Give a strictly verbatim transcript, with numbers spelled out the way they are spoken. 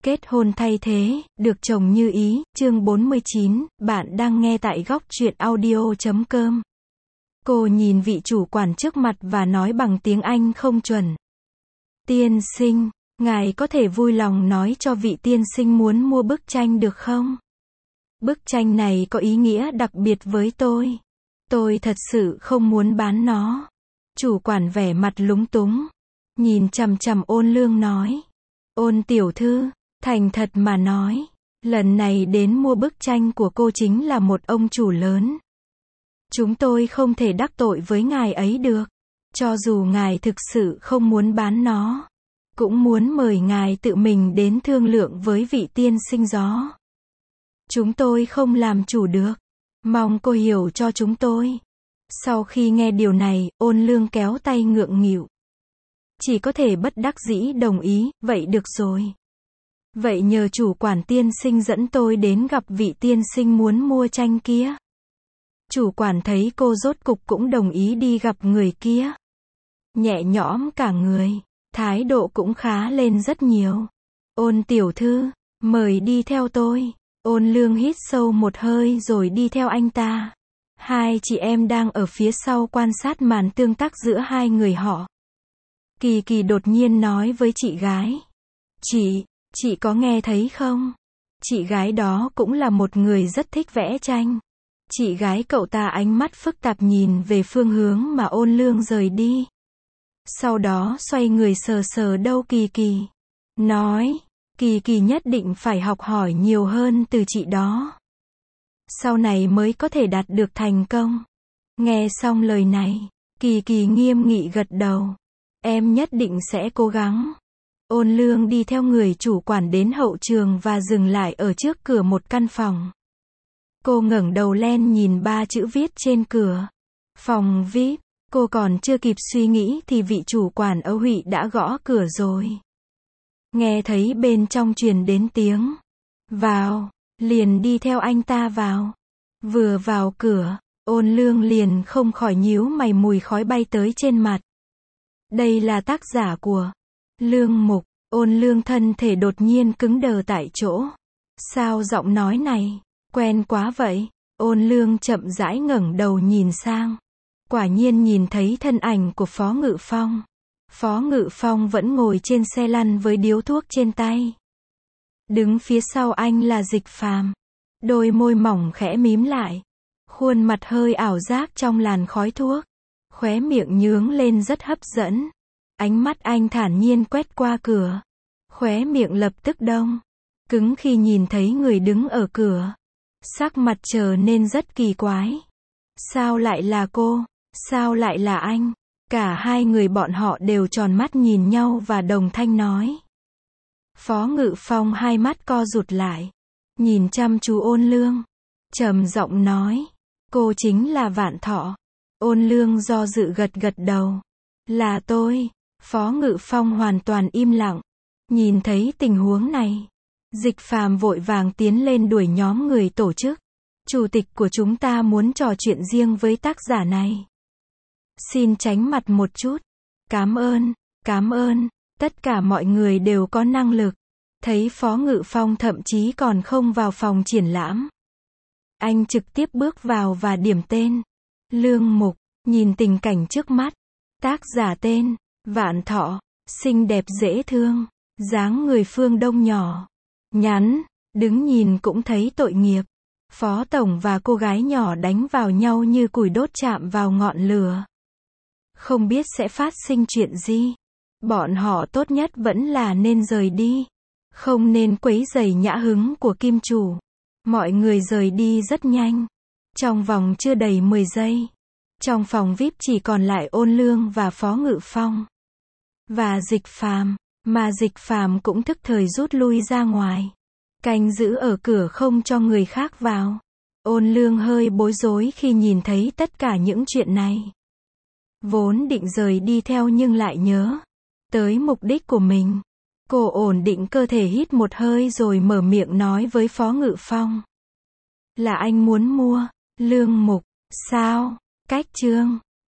Kết hôn thay thế, được chồng như ý, chương bốn mươi chín, bạn đang nghe tại góc truyện audio chấm com. Cô nhìn vị chủ quản trước mặt và nói bằng tiếng Anh không chuẩn. Tiên sinh, ngài có thể vui lòng nói cho vị tiên sinh muốn mua bức tranh được không? Bức tranh này có ý nghĩa đặc biệt với tôi. Tôi thật sự không muốn bán nó. Chủ quản vẻ mặt lúng túng. Nhìn chằm chằm Ôn Lương nói. Ôn tiểu thư, thành thật mà nói, lần này đến mua bức tranh của cô chính là một ông chủ lớn. Chúng tôi không thể đắc tội với ngài ấy được. Cho dù ngài thực sự không muốn bán nó, cũng muốn mời ngài tự mình đến thương lượng với vị tiên sinh gió. Chúng tôi không làm chủ được. Mong cô hiểu cho chúng tôi. Sau khi nghe điều này, Ôn Lương kéo tay ngượng nghịu. Chỉ có thể bất đắc dĩ đồng ý, vậy được rồi. Vậy nhờ chủ quản tiên sinh dẫn tôi đến gặp vị tiên sinh muốn mua tranh kia. Chủ quản thấy cô rốt cục cũng đồng ý đi gặp người kia. Nhẹ nhõm cả người, thái độ cũng khá lên rất nhiều. Ôn tiểu thư, mời đi theo tôi. Ôn Lương hít sâu một hơi rồi đi theo anh ta. Hai chị em đang ở phía sau quan sát màn tương tác giữa hai người họ. Kỳ Kỳ đột nhiên nói với chị gái. Chị, chị có nghe thấy không? Chị gái đó cũng là một người rất thích vẽ tranh. Chị gái cậu ta ánh mắt phức tạp nhìn về phương hướng mà Ôn Lương rời đi. Sau đó xoay người sờ sờ đâu Kỳ Kỳ. Nói, Kỳ Kỳ nhất định phải học hỏi nhiều hơn từ chị đó. Sau này mới có thể đạt được thành công. Nghe xong lời này, Kỳ Kỳ nghiêm nghị gật đầu. Em nhất định sẽ cố gắng. Ôn Lương đi theo người chủ quản đến hậu trường và dừng lại ở trước cửa một căn phòng. Cô ngẩng đầu lên nhìn ba chữ viết trên cửa. Phòng vi ai pi. Cô còn chưa kịp suy nghĩ thì vị chủ quản Âu Hụy đã gõ cửa rồi. Nghe thấy bên trong truyền đến tiếng vào, liền đi theo anh ta vào. Vừa vào cửa, Ôn Lương liền không khỏi nhíu mày, mùi khói bay tới trên mặt. Đây là tác giả của Lương Mục. Ôn Lương thân thể đột nhiên cứng đờ tại chỗ. Sao giọng nói này quen quá vậy? Ôn Lương chậm rãi ngẩng đầu nhìn sang. Quả nhiên nhìn thấy thân ảnh của Phó Ngự Phong. Phó Ngự Phong vẫn ngồi trên xe lăn với điếu thuốc trên tay. Đứng phía sau anh là Dịch Phàm. Đôi môi mỏng khẽ mím lại. Khuôn mặt hơi ảo giác trong làn khói thuốc. Khóe miệng nhướng lên rất hấp dẫn. Ánh mắt anh thản nhiên quét qua cửa. Khóe miệng lập tức đông cứng khi nhìn thấy người đứng ở cửa. Sắc mặt trở nên rất kỳ quái. Sao lại là cô? Sao lại là anh? Cả hai người bọn họ đều tròn mắt nhìn nhau và đồng thanh nói. Phó Ngự Phong hai mắt co rụt lại. Nhìn chăm chú Ôn Lương. Trầm giọng nói. Cô chính là Vạn Thọ. Ôn Lương do dự gật gật đầu. Là tôi. Phó Ngự Phong hoàn toàn im lặng. Nhìn thấy tình huống này, Dịch Phàm vội vàng tiến lên đuổi nhóm người tổ chức. Chủ tịch của chúng ta muốn trò chuyện riêng với tác giả này. Xin tránh mặt một chút. Cám ơn, cám ơn. Tất cả mọi người đều có năng lực. Thấy Phó Ngự Phong thậm chí còn không vào phòng triển lãm. Anh trực tiếp bước vào và điểm tên. Lương Mục, nhìn tình cảnh trước mắt. Tác giả tên, Vạn Thọ, xinh đẹp dễ thương, dáng người phương Đông nhỏ, nhắn, đứng nhìn cũng thấy tội nghiệp. Phó tổng và cô gái nhỏ đánh vào nhau như củi đốt chạm vào ngọn lửa. Không biết sẽ phát sinh chuyện gì. Bọn họ tốt nhất vẫn là nên rời đi. Không nên quấy rầy nhã hứng của kim chủ. Mọi người rời đi rất nhanh. Trong vòng chưa đầy mười giây. Trong phòng vi ai pi chỉ còn lại Ôn Lương và Phó Ngự Phong. Và Dịch Phàm, mà Dịch Phàm cũng thức thời rút lui ra ngoài. Canh giữ ở cửa không cho người khác vào. Ôn Lương hơi bối rối khi nhìn thấy tất cả những chuyện này. Vốn định rời đi theo nhưng lại nhớ tới mục đích của mình. Cô ổn định cơ thể hít một hơi rồi mở miệng nói với Phó Ngự Phong. Là anh muốn mua Lương Mục, sao? Cách chương